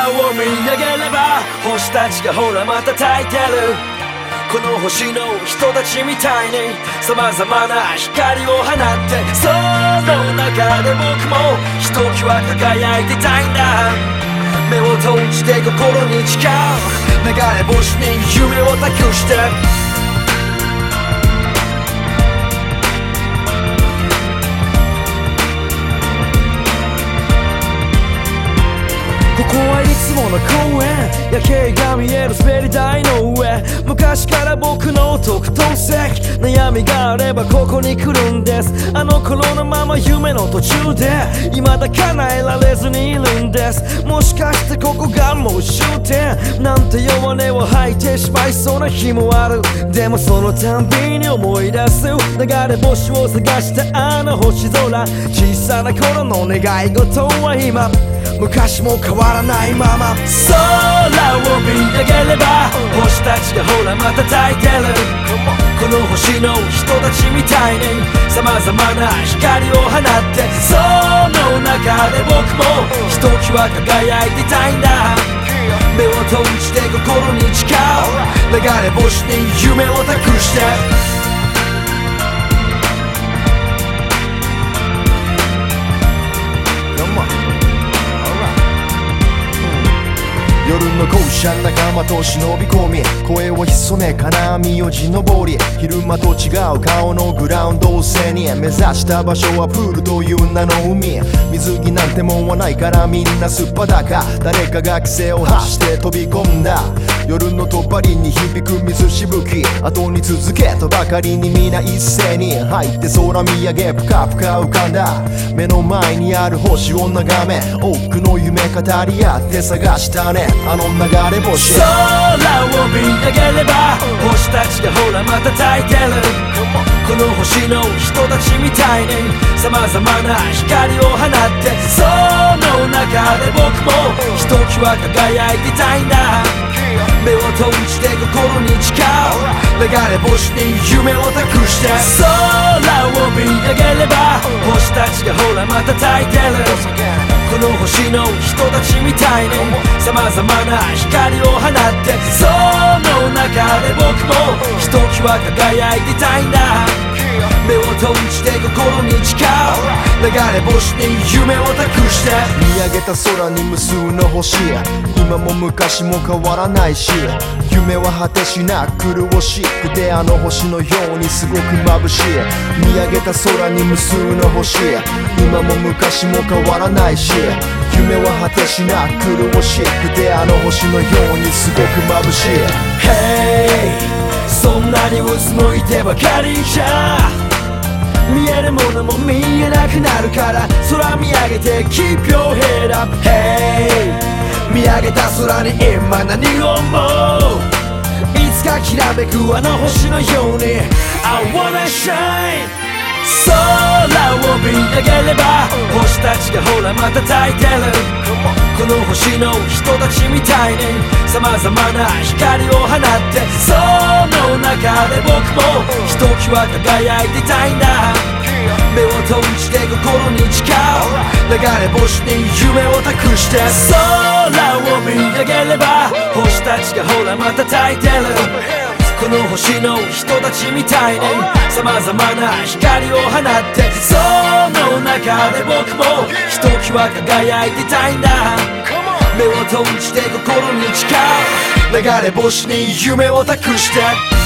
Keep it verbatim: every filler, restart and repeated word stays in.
を見上げれば星たちがほらまた焚いてる。この星の人たちみたいに様々な光を放って、その中で僕もひときわ輝いてたいんだ。目を閉じて心に誓う、流れ星に夢を託して。ここはいつもの公園、夜景が見える滑り台の上。昔から僕の特等席、悩みがあればここに来るんです。あの頃のまま夢の途中で未だ叶えられずにいるんです。もしかしてここがもう終点なんて弱音を吐いてしまいそうな日もある。でもそのたんびに思い出す、流れ星を探したあの星空。小さな頃の願い事は今昔も変わらないまま。空を見上げれば星たちがほらまた焚いてる。この星の人たちみたいに様々な光を放って、その中で僕もひときわ輝いてたいんだ。目を閉じて心に誓う、流れ星に夢を託して。 夜の校舎仲間と忍び込み、声を潜め金網を地登り、昼間と違う顔のグラウンドを背に目指した場所はプールという名の海。水着なんてもんはないからみんなすっぱだか、誰かが規制を発して飛び込んだ。夜のとばりに響く水しぶき、後に続けとばかりに皆一斉に入って空見上げぷかぷか浮かんだ。目の前にある星を眺め、多くの夢語り合って探したね、あの流れ星。 空を見上げれば星たちがほらまた焚いてる。この星の人たちみたいに様々な光を放って、その中で僕もひときわ輝いてたいんだ。目を閉じて心に誓う、流れ星に夢を託して。空を見上げれば星たちがほらまた焚いてる。この星の人たちみたいに様々な光を放って、その中で僕もひときわ輝いてたいんだ。目を閉じて心に誓う、流れ星に夢を託して。 見上げた空に無数の星、今も昔も変わらないし、夢は果てしなく苦しくてあの星のようにすごく眩しい。見上げた空に無数の星、今も昔も変わらないし、夢は果てしなく苦しくてあの星のようにすごく眩しい。 Hey、 そんなにうつむいてばかりじゃ見えるものも見えなくなるから、空見上げて Keep your head up。 Hey、 見上げた空に今何を思う、いつかきらめくあの星のように I wanna shine。 空を見上げれば星たちがほらまた焚いてる。この星の人たちみたいに様々な光を放って、その中で僕もひときわ輝いてたいんだ。目を閉じて心に誓う、流れ星に夢を託して。空を見上げれば星たちがほらまた焚いてる。この星の人たちみたいに様々な光を放って、その中で僕もひときわ輝いてたいんだ。目を閉じて心に誓う、流れ星に夢を託して。